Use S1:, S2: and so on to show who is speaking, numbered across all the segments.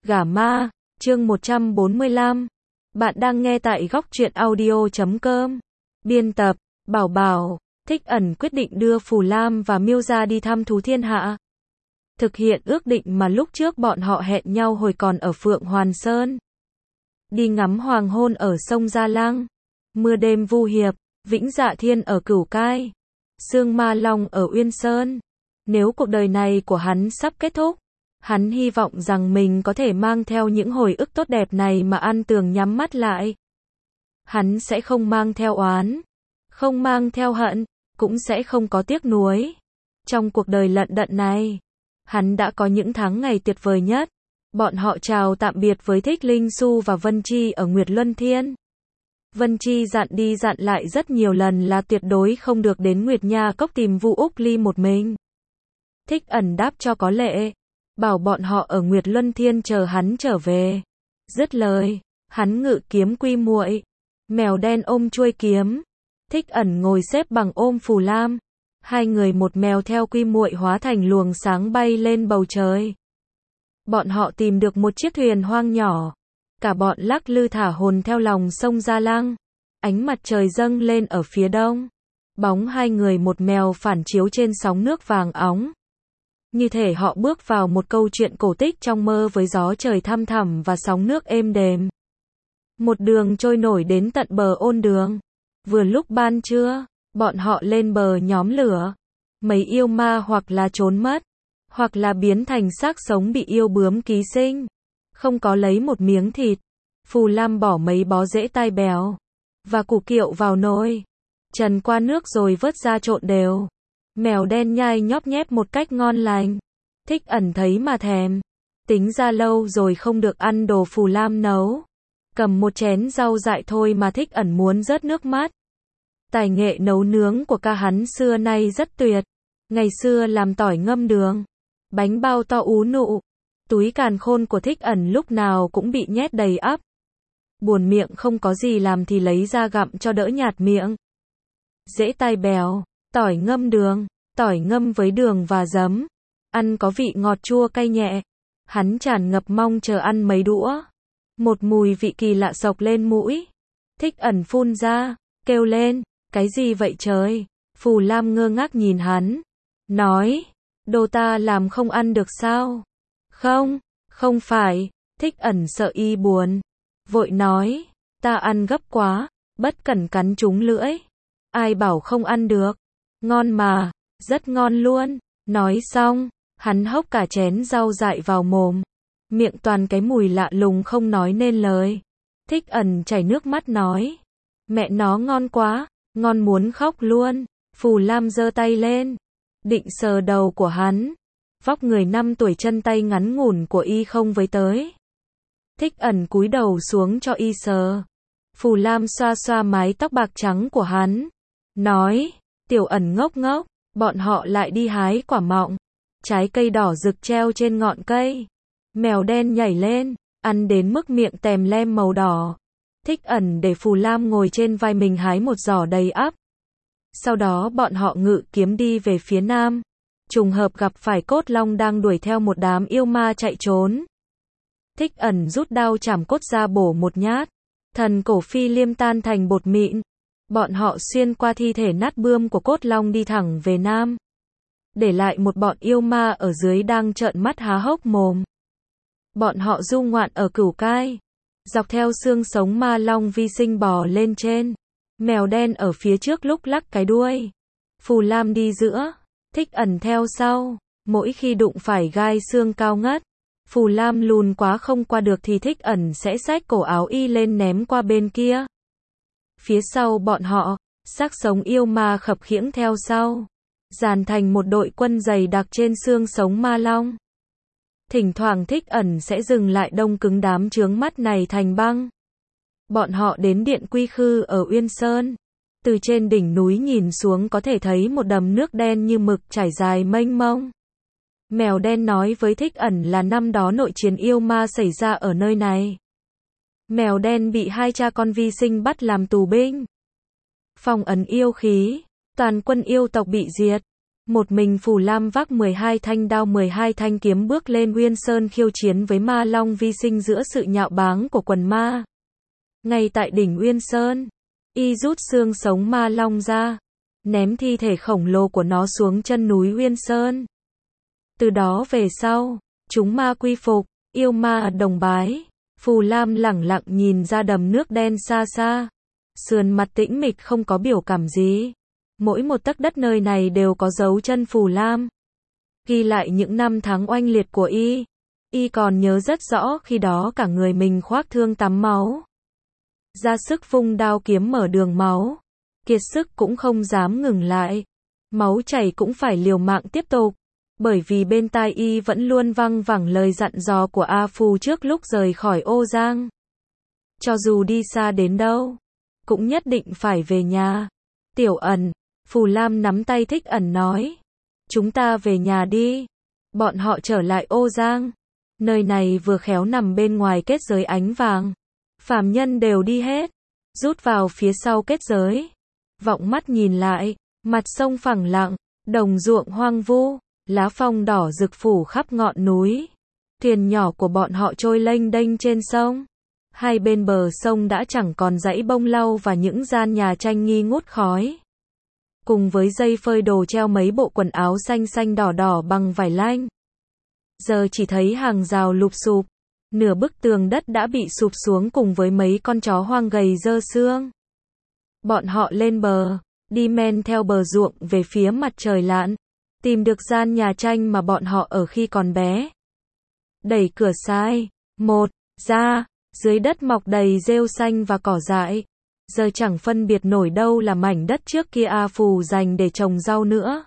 S1: Gả ma, chương 145. Bạn đang nghe tại góc truyện audio.com. Biên tập, Bảo Bảo. Thích Ẩn quyết định đưa Phù Lam và Miêu Gia đi thăm thú thiên hạ. Thực hiện ước định mà lúc trước bọn họ hẹn nhau hồi còn ở Phượng Hoàn Sơn. Đi ngắm hoàng hôn ở sông Gia Lăng. Mưa đêm Vu Hiệp, Vĩnh Dạ Thiên ở Cửu Cai. Sương Ma Long ở Uyên Sơn. Nếu cuộc đời này của hắn sắp kết thúc, hắn hy vọng rằng mình có thể mang theo những hồi ức tốt đẹp này mà An Tường nhắm mắt lại. Hắn sẽ không mang theo oán, không mang theo hận, cũng sẽ không có tiếc nuối. Trong cuộc đời lận đận này, hắn đã có những tháng ngày tuyệt vời nhất. Bọn họ chào tạm biệt với Thích Linh Su và Vân Chi ở Nguyệt Luân Thiên. Vân Chi dặn đi dặn lại rất nhiều lần là tuyệt đối không được đến Nguyệt Nha Cốc tìm Vu Úc Ly một mình. Thích Ẩn đáp cho có lệ, bảo bọn họ ở Nguyệt Luân Thiên chờ hắn trở về. Dứt lời, hắn ngự kiếm quy muội, mèo đen ôm chuôi kiếm. Thích Ẩn ngồi xếp bằng ôm Phù Lam. Hai người một mèo theo quy muội hóa thành luồng sáng bay lên bầu trời. Bọn họ tìm được một chiếc thuyền hoang nhỏ. Cả bọn lắc lư thả hồn theo lòng sông Gia Lăng. Ánh mặt trời dâng lên ở phía đông. Bóng hai người một mèo phản chiếu trên sóng nước vàng óng. Như thể họ bước vào một câu chuyện cổ tích trong mơ với gió trời thăm thẳm và sóng nước êm đềm. Một đường trôi nổi đến tận bờ ôn đường. Vừa lúc ban trưa, bọn họ lên bờ nhóm lửa. Mấy yêu ma hoặc là trốn mất, hoặc là biến thành xác sống bị yêu bướm ký sinh. Không có lấy một miếng thịt. Phù Lam bỏ mấy bó rễ tai bèo và củ kiệu vào nồi, trần qua nước rồi vớt ra trộn đều. Mèo đen nhai nhóp nhép một cách ngon lành. Thích Ẩn thấy mà thèm. Tính ra lâu rồi không được ăn đồ Phù Lam nấu. Cầm một chén rau dại thôi mà Thích Ẩn muốn rớt nước mắt. Tài nghệ nấu nướng của ca hắn xưa nay rất tuyệt. Ngày xưa làm tỏi ngâm đường, bánh bao to ú nụ. Túi càn khôn của Thích Ẩn lúc nào cũng bị nhét đầy ắp. Buồn miệng không có gì làm thì lấy ra gặm cho đỡ nhạt miệng. Rễ tai bèo, tỏi ngâm đường, tỏi ngâm với đường và giấm. Ăn có vị ngọt chua cay nhẹ. Hắn tràn ngập mong chờ ăn mấy đũa. Một mùi vị kỳ lạ xộc lên mũi. Thích Ẩn phun ra, kêu lên, cái gì vậy trời? Phù Lam ngơ ngác nhìn hắn. Nói, đồ ta làm không ăn được sao? Không, không phải. Thích Ẩn sợ y buồn. Vội nói, ta ăn gấp quá, bất cẩn cắn trúng lưỡi. Ai bảo không ăn được? Ngon mà, rất ngon luôn. Nói xong, hắn hốc cả chén rau dại vào mồm. Miệng toàn cái mùi lạ lùng không nói nên lời. Thích Ẩn chảy nước mắt nói, mẹ nó ngon quá, ngon muốn khóc luôn. Phù Lam giơ tay lên, định sờ đầu của hắn. Vóc người 5 tuổi chân tay ngắn ngủn của y không với tới. Thích Ẩn cúi đầu xuống cho y sờ. Phù Lam xoa xoa mái tóc bạc trắng của hắn. Nói, Tiểu Ẩn ngốc ngốc, bọn họ lại đi hái quả mọng. Trái cây đỏ rực treo trên ngọn cây. Mèo đen nhảy lên, ăn đến mức miệng tèm lem màu đỏ. Thích Ẩn để Phù Lam ngồi trên vai mình hái một giỏ đầy ắp. Sau đó bọn họ ngự kiếm đi về phía nam. Trùng hợp gặp phải Cốt Long đang đuổi theo một đám yêu ma chạy trốn. Thích Ẩn rút đao chảm cốt ra bổ một nhát. Thần cổ phi liêm tan thành bột mịn. Bọn họ xuyên qua thi thể nát bươm của Cốt Long đi thẳng về nam. Để lại một bọn yêu ma ở dưới đang trợn mắt há hốc mồm. Bọn họ du ngoạn ở Cửu Cai. Dọc theo xương sống ma long vi sinh bò lên trên. Mèo đen ở phía trước lúc lắc cái đuôi. Phù Lam đi giữa. Thích Ẩn theo sau. Mỗi khi đụng phải gai xương cao ngất, Phù Lam lùn quá không qua được thì Thích Ẩn sẽ xách cổ áo y lên ném qua bên kia. Phía sau bọn họ, xác sống yêu ma khập khiễng theo sau. Dàn thành một đội quân dày đặc trên xương sống ma long. Thỉnh thoảng Thích Ẩn sẽ dừng lại đông cứng đám chướng mắt này thành băng. Bọn họ đến điện Quy Khư ở Uyên Sơn. Từ trên đỉnh núi nhìn xuống có thể thấy một đầm nước đen như mực trải dài mênh mông. Mèo đen nói với Thích Ẩn là năm đó nội chiến yêu ma xảy ra ở nơi này. Mèo đen bị hai cha con vi sinh bắt làm tù binh. Phong ấn yêu khí, toàn quân yêu tộc bị diệt. Một mình Phù Lam vác 12 thanh đao 12 thanh kiếm bước lên Uyên Sơn khiêu chiến với ma long vi sinh giữa sự nhạo báng của quần ma. Ngay tại đỉnh Uyên Sơn, y rút xương sống ma long ra, ném thi thể khổng lồ của nó xuống chân núi Uyên Sơn. Từ đó về sau, chúng ma quy phục, yêu ma đồng bái. Phù Lam lẳng lặng nhìn ra đầm nước đen xa xa, sườn mặt tĩnh mịch không có biểu cảm gì. Mỗi một tấc đất nơi này đều có dấu chân Phù Lam, ghi lại những năm tháng oanh liệt của y. Y còn nhớ rất rõ khi đó cả người mình khoác thương tắm máu, ra sức vung đao kiếm mở đường máu, kiệt sức cũng không dám ngừng lại, máu chảy cũng phải liều mạng tiếp tục, bởi vì bên tai y vẫn luôn văng vẳng lời dặn dò của A Phù trước lúc rời khỏi Ô Giang. Cho dù đi xa đến đâu, cũng nhất định phải về nhà. Tiểu Ẩn, Phù Lam nắm tay Thích Ẩn nói, chúng ta về nhà đi. Bọn họ trở lại Ô Giang. Nơi này vừa khéo nằm bên ngoài kết giới ánh vàng. Phàm nhân đều đi hết, rút vào phía sau kết giới. Vọng mắt nhìn lại, mặt sông phẳng lặng, đồng ruộng hoang vu, lá phong đỏ rực phủ khắp ngọn núi. Thuyền nhỏ của bọn họ trôi lênh đênh trên sông. Hai bên bờ sông đã chẳng còn dãy bông lau và những gian nhà tranh nghi ngút khói. Cùng với dây phơi đồ treo mấy bộ quần áo xanh xanh đỏ đỏ bằng vải lanh. Giờ chỉ thấy hàng rào lụp xụp, nửa bức tường đất đã bị sụp xuống cùng với mấy con chó hoang gầy rơ xương. Bọn họ lên bờ, đi men theo bờ ruộng về phía mặt trời lặn, tìm được gian nhà tranh mà bọn họ ở khi còn bé. Đẩy cửa sai, một, ra, dưới đất mọc đầy rêu xanh và cỏ dại. Giờ chẳng phân biệt nổi đâu là mảnh đất trước kia A Phù dành để trồng rau nữa.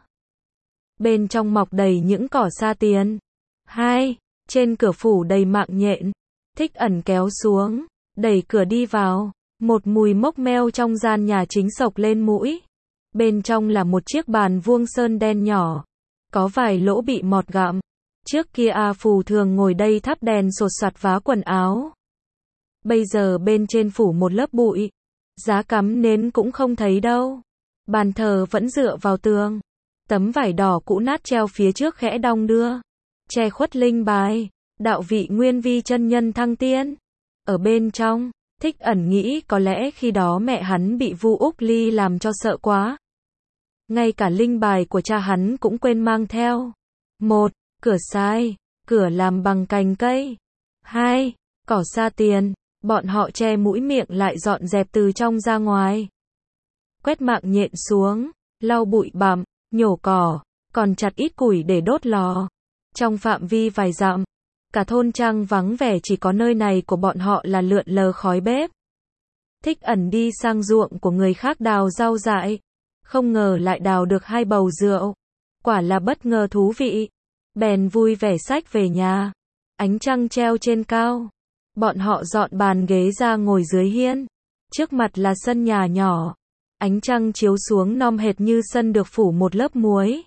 S1: Bên trong mọc đầy những cỏ sa tiền. Hai, trên cửa phủ đầy mạng nhện. Thích Ẩn kéo xuống, đẩy cửa đi vào. Một mùi mốc meo trong gian nhà chính xộc lên mũi. Bên trong là một chiếc bàn vuông sơn đen nhỏ, có vài lỗ bị mọt gặm. Trước kia A Phù thường ngồi đây thắp đèn sột soạt vá quần áo. Bây giờ bên trên phủ một lớp bụi, giá cắm nến cũng không thấy đâu. Bàn thờ vẫn dựa vào tường. Tấm vải đỏ cũ nát treo phía trước khẽ đong đưa, che khuất linh bài, đạo vị Nguyên Vi chân nhân thăng tiên. Ở bên trong, Thích Ẩn nghĩ có lẽ khi đó mẹ hắn bị Vu Úc Ly làm cho sợ quá. Ngay cả linh bài của cha hắn cũng quên mang theo. Một, cửa sai, cửa làm bằng cành cây. Hai, cỏ sa tiền. Bọn họ che mũi miệng lại dọn dẹp từ trong ra ngoài. Quét mạng nhện xuống, lau bụi bặm, nhổ cỏ, còn chặt ít củi để đốt lò. Trong phạm vi vài dặm, cả thôn trang vắng vẻ, chỉ có nơi này của bọn họ là lượn lờ khói bếp. Thích Ẩn đi sang ruộng của người khác đào rau dại, không ngờ lại đào được 2 bầu rượu. Quả là bất ngờ thú vị. Bèn vui vẻ xách về nhà. Ánh trăng treo trên cao. Bọn họ dọn bàn ghế ra ngồi dưới hiên. Trước mặt là sân nhà nhỏ. Ánh trăng chiếu xuống non hệt như sân được phủ một lớp muối.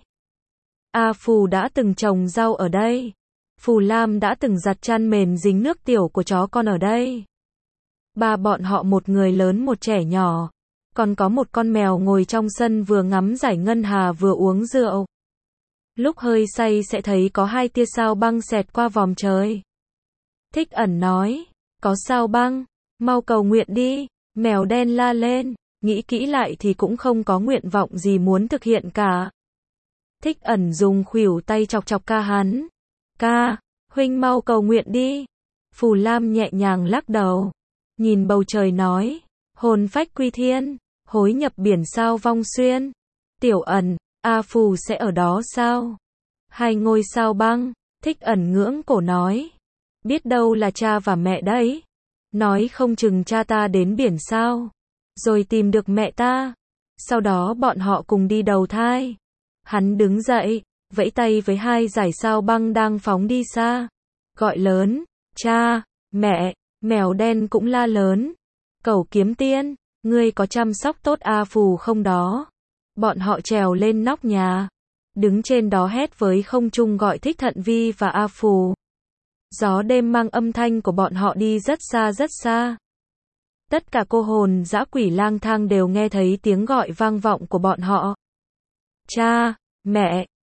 S1: A Phù đã từng trồng rau ở đây. Phù Lam đã từng giặt chăn mền dính nước tiểu của chó con ở đây. Ba bọn họ một người lớn một trẻ nhỏ. Còn có một con mèo ngồi trong sân vừa ngắm giải ngân hà vừa uống rượu. Lúc hơi say sẽ thấy có 2 tia sao băng xẹt qua vòm trời. Thích Ẩn nói, có sao băng, mau cầu nguyện đi. Mèo đen la lên, nghĩ kỹ lại thì cũng không có nguyện vọng gì muốn thực hiện cả. Thích Ẩn dùng khuỷu tay chọc chọc ca hắn. Ca, huynh mau cầu nguyện đi. Phù Lam nhẹ nhàng lắc đầu, nhìn bầu trời nói, hồn phách quy thiên, hối nhập biển sao vong xuyên. Tiểu Ẩn, A Phù sẽ ở đó sao? 2 ngôi sao băng. Thích Ẩn ngưỡng cổ nói, biết đâu là cha và mẹ đấy. Nói không chừng cha ta đến biển sao, rồi tìm được mẹ ta. Sau đó bọn họ cùng đi đầu thai. Hắn đứng dậy, vẫy tay với 2 dải sao băng đang phóng đi xa. Gọi lớn, cha, mẹ. Mèo đen cũng la lớn, Cẩu Kiếm Tiên, ngươi có chăm sóc tốt A Phù không đó? Bọn họ trèo lên nóc nhà, đứng trên đó hét với không trung gọi Thích Thận Vi và A Phù. Gió đêm mang âm thanh của bọn họ đi rất xa rất xa. Tất cả cô hồn dã quỷ lang thang đều nghe thấy tiếng gọi vang vọng của bọn họ. Cha, mẹ,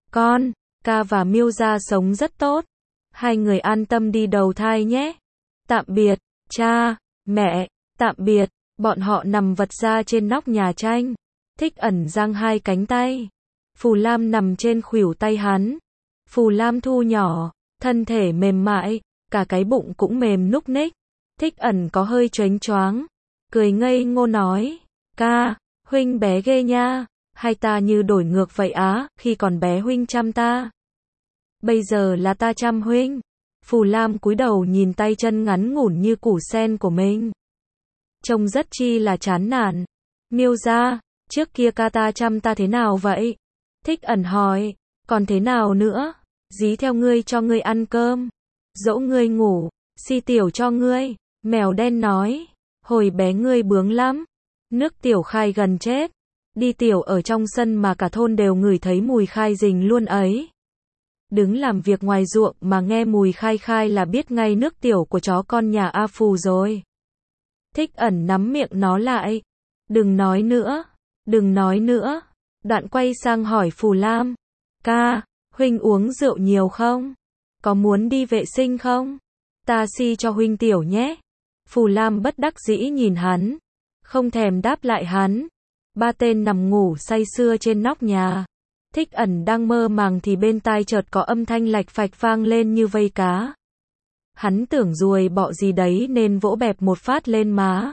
S1: Con, ca và Miêu gia sống rất tốt. Hai người an tâm đi đầu thai nhé. Tạm biệt, cha, mẹ, tạm biệt. Bọn họ nằm vật ra trên nóc nhà tranh. Thích Ẩn giang hai cánh tay. Phù Lam nằm trên khuỷu tay hắn. Phù Lam thu nhỏ, thân thể mềm mại, cả cái bụng cũng mềm núc ních. Thích Ẩn có hơi choáng choáng, cười ngây ngô nói, ca, huynh bé ghê nha, hai ta như đổi ngược vậy á, khi còn bé huynh chăm ta. Bây giờ là ta chăm huynh. Phù Lam cúi đầu nhìn tay chân ngắn ngủn như củ sen của mình. Trông rất chi là chán nản. Miêu gia, trước kia ca ta chăm ta thế nào vậy? Thích Ẩn hỏi, còn thế nào nữa? Dí theo ngươi cho ngươi ăn cơm, dỗ ngươi ngủ, si tiểu cho ngươi. Mèo đen nói, hồi bé ngươi bướng lắm, nước tiểu khai gần chết, đi tiểu ở trong sân mà cả thôn đều ngửi thấy mùi khai rình luôn ấy. Đứng làm việc ngoài ruộng mà nghe mùi khai khai là biết ngay nước tiểu của chó con nhà A Phù rồi. Thích Ẩn nắm miệng nó lại, đừng nói nữa, đừng nói nữa. Đoạn quay sang hỏi Phù Lam, ca, huynh uống rượu nhiều không? Có muốn đi vệ sinh không? Ta si cho huynh tiểu nhé. Phù Lam bất đắc dĩ nhìn hắn, không thèm đáp lại hắn. Ba tên nằm ngủ say sưa trên nóc nhà. Thích Ẩn đang mơ màng thì bên tai chợt có âm thanh lạch phạch vang lên như vây cá. Hắn tưởng ruồi bọ gì đấy nên vỗ bẹp một phát lên má.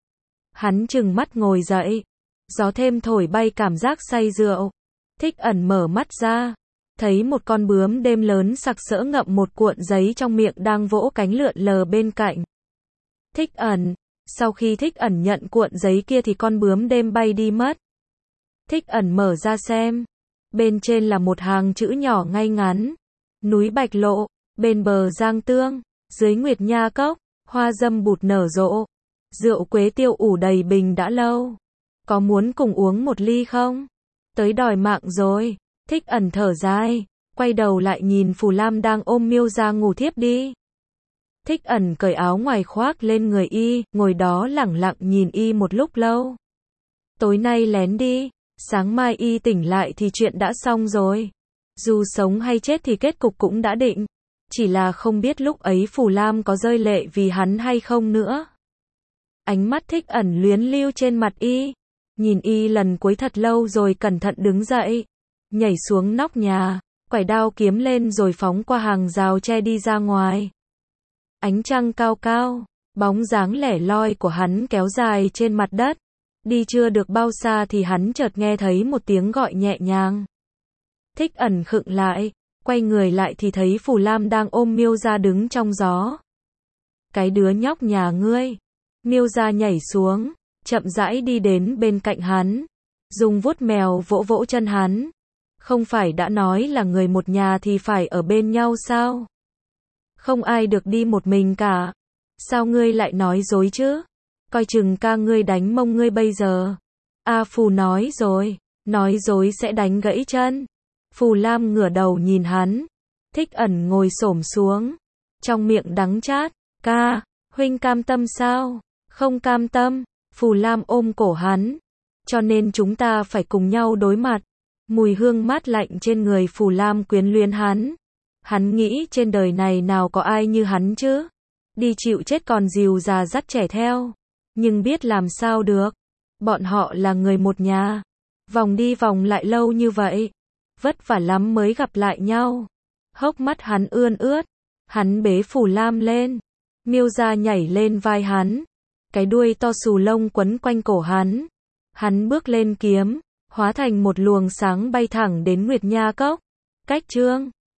S1: Hắn trừng mắt ngồi dậy. Gió thêm thổi bay cảm giác say rượu. Thích Ẩn mở mắt ra, thấy một con bướm đêm lớn sặc sỡ ngậm một cuộn giấy trong miệng đang vỗ cánh lượn lờ bên cạnh. Thích Ẩn, sau khi Thích Ẩn nhận cuộn giấy kia thì con bướm đêm bay đi mất. Thích Ẩn mở ra xem, bên trên là một hàng chữ nhỏ ngay ngắn. Núi Bạch Lộ, bên bờ Giang Tương, dưới Nguyệt Nha Cốc, hoa dâm bụt nở rộ. Rượu quế tiêu ủ đầy bình đã lâu. Có muốn cùng uống một ly không? Tới đòi mạng rồi. Thích Ẩn thở dài, quay đầu lại nhìn Phù Lam đang ôm Miêu gia ngủ thiếp đi. Thích Ẩn cởi áo ngoài khoác lên người y, ngồi đó lẳng lặng nhìn y một lúc lâu. Tối nay lén đi, sáng mai y tỉnh lại thì chuyện đã xong rồi. Dù sống hay chết thì kết cục cũng đã định. Chỉ là không biết lúc ấy Phù Lam có rơi lệ vì hắn hay không nữa. Ánh mắt Thích Ẩn luyến lưu trên mặt y. Nhìn y lần cuối thật lâu rồi cẩn thận đứng dậy. Nhảy xuống nóc nhà, quải đao kiếm lên rồi phóng qua hàng rào tre đi ra ngoài. Ánh trăng cao cao, bóng dáng lẻ loi của hắn kéo dài trên mặt đất. Đi chưa được bao xa thì hắn chợt nghe thấy một tiếng gọi nhẹ nhàng. Thích Ẩn khựng lại, quay người lại thì thấy Phù Lam đang ôm Miêu gia đứng trong gió. Cái đứa nhóc nhà ngươi. Miêu gia nhảy xuống, chậm rãi đi đến bên cạnh hắn, dùng vuốt mèo vỗ vỗ chân hắn. Không phải đã nói là người một nhà thì phải ở bên nhau sao? Không ai được đi một mình cả. Sao ngươi lại nói dối chứ? Coi chừng ca ngươi đánh mông ngươi bây giờ. A Phù nói rồi, nói dối sẽ đánh gãy chân. Phù Lam ngửa đầu nhìn hắn. Thích Ẩn ngồi xổm xuống, trong miệng đắng chát, ca, huynh cam tâm sao? Không cam tâm. Phù Lam ôm cổ hắn. Cho nên chúng ta phải cùng nhau đối mặt. Mùi hương mát lạnh trên người Phù Lam quyến luyến hắn. Hắn nghĩ trên đời này nào có ai như hắn chứ. Đi chịu chết còn dìu già dắt trẻ theo. Nhưng biết làm sao được. Bọn họ là người một nhà. Vòng đi vòng lại lâu như vậy. Vất vả lắm mới gặp lại nhau. Hốc mắt hắn ươn ướt. Hắn bế Phù Lam lên. Miêu gia nhảy lên vai hắn. Cái đuôi to xù lông quấn quanh cổ hắn. Hắn bước lên kiếm, hóa thành một luồng sáng bay thẳng đến Nguyệt Nha Cốc. Cách chương